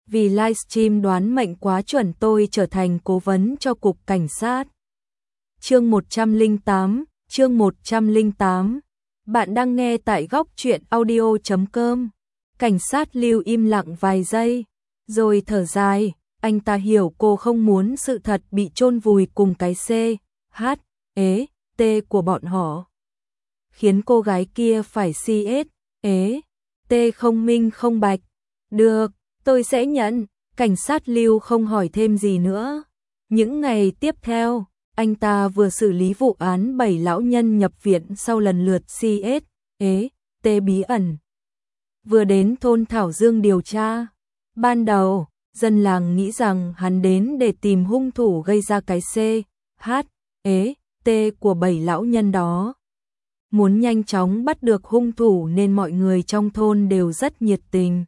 Vì livestream đoán mệnh quá chuẩn tôi trở thành cố vấn cho cục cảnh sát. Chương 108. Bạn đang nghe tại góc truyện audio.com. Cảnh sát Lưu im lặng vài giây, rồi thở dài, anh ta hiểu cô không muốn sự thật bị chôn vùi cùng cái C, H, ế, T của bọn họ. Khiến cô gái kia phải CS, ế, T không minh không bạch. Được, tôi sẽ nhận. Cảnh sát Lưu không hỏi thêm gì nữa. Những ngày tiếp theo, anh ta vừa xử lý vụ án 7 lão nhân nhập viện sau lần lượt CS, ế, T bí ẩn. Vừa đến thôn Thảo Dương điều tra. Ban đầu, dân làng nghĩ rằng hắn đến để tìm hung thủ gây ra cái C, H, ế, T của 7 lão nhân đó. Muốn nhanh chóng bắt được hung thủ nên mọi người trong thôn đều rất nhiệt tình.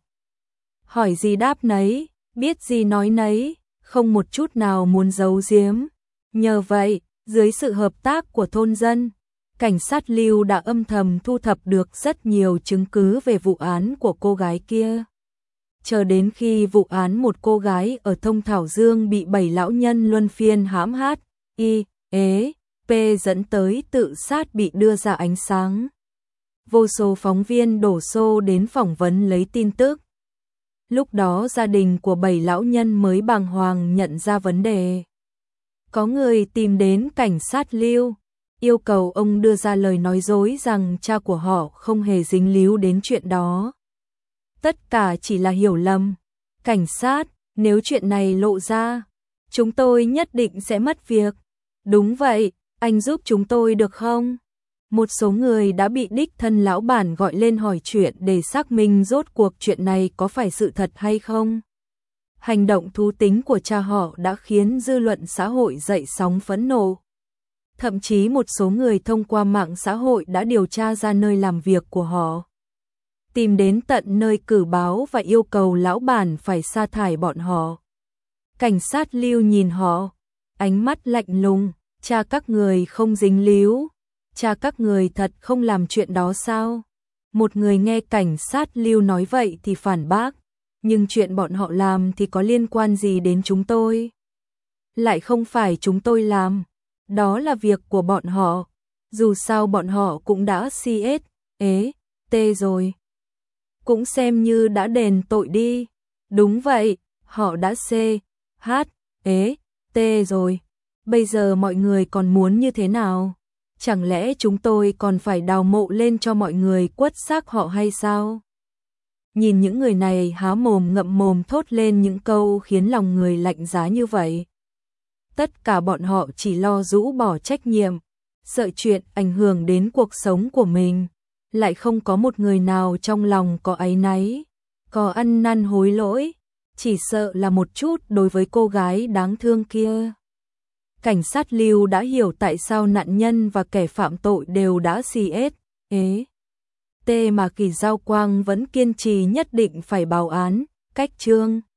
Hỏi gì đáp nấy, biết gì nói nấy, không một chút nào muốn giấu giếm. Nhờ vậy, dưới sự hợp tác của thôn dân, cảnh sát Lưu đã âm thầm thu thập được rất nhiều chứng cứ về vụ án của cô gái kia. Chờ đến khi vụ án một cô gái ở thôn Thảo Dương bị 7 lão nhân luân phiên hãm H, I, ế, P dẫn tới tự sát bị đưa ra ánh sáng. Vô số phóng viên đổ xô đến phỏng vấn lấy tin tức. Lúc đó gia đình của 7 lão nhân mới bàng hoàng nhận ra vấn đề. Có người tìm đến cảnh sát Lưu, yêu cầu ông đưa ra lời nói dối rằng cha của họ không hề dính líu đến chuyện đó. Tất cả chỉ là hiểu lầm. Cảnh sát, nếu chuyện này lộ ra, chúng tôi nhất định sẽ mất việc. Đúng vậy, anh giúp chúng tôi được không? Một số người đã bị đích thân lão bản gọi lên hỏi chuyện để xác minh rốt cuộc chuyện này có phải sự thật hay không. Hành động thú tính của cha họ đã khiến dư luận xã hội dậy sóng phẫn nộ. Thậm chí một số người thông qua mạng xã hội đã điều tra ra nơi làm việc của họ. Tìm đến tận nơi cử báo và yêu cầu lão bản phải sa thải bọn họ. Cảnh sát Lưu nhìn họ, ánh mắt lạnh lùng, cha các người không dính líu. Cha các người thật không làm chuyện đó sao? Một người nghe cảnh sát Lưu nói vậy thì phản bác, nhưng chuyện bọn họ làm thì có liên quan gì đến chúng tôi? Lại không phải chúng tôi làm, đó là việc của bọn họ, dù sao bọn họ cũng đã CS, ế, T rồi. Cũng xem như đã đền tội đi. Đúng vậy, họ đã C, H, ế, T rồi. Bây giờ mọi người còn muốn như thế nào? Chẳng lẽ chúng tôi còn phải đào mộ lên cho mọi người quất xác họ hay sao? Nhìn những người này há mồm ngậm mồm thốt lên những câu khiến lòng người lạnh giá như vậy. Tất cả bọn họ chỉ lo rũ bỏ trách nhiệm, sợ chuyện ảnh hưởng đến cuộc sống của mình. Lại không có một người nào trong lòng có áy náy, có ăn năn hối lỗi, chỉ sợ là một chút đối với cô gái đáng thương kia. Cảnh sát Lưu đã hiểu tại sao nạn nhân và kẻ phạm tội đều đã CS, ế, T mà Kỳ Giao Quang vẫn kiên trì nhất định phải báo án, cách chương.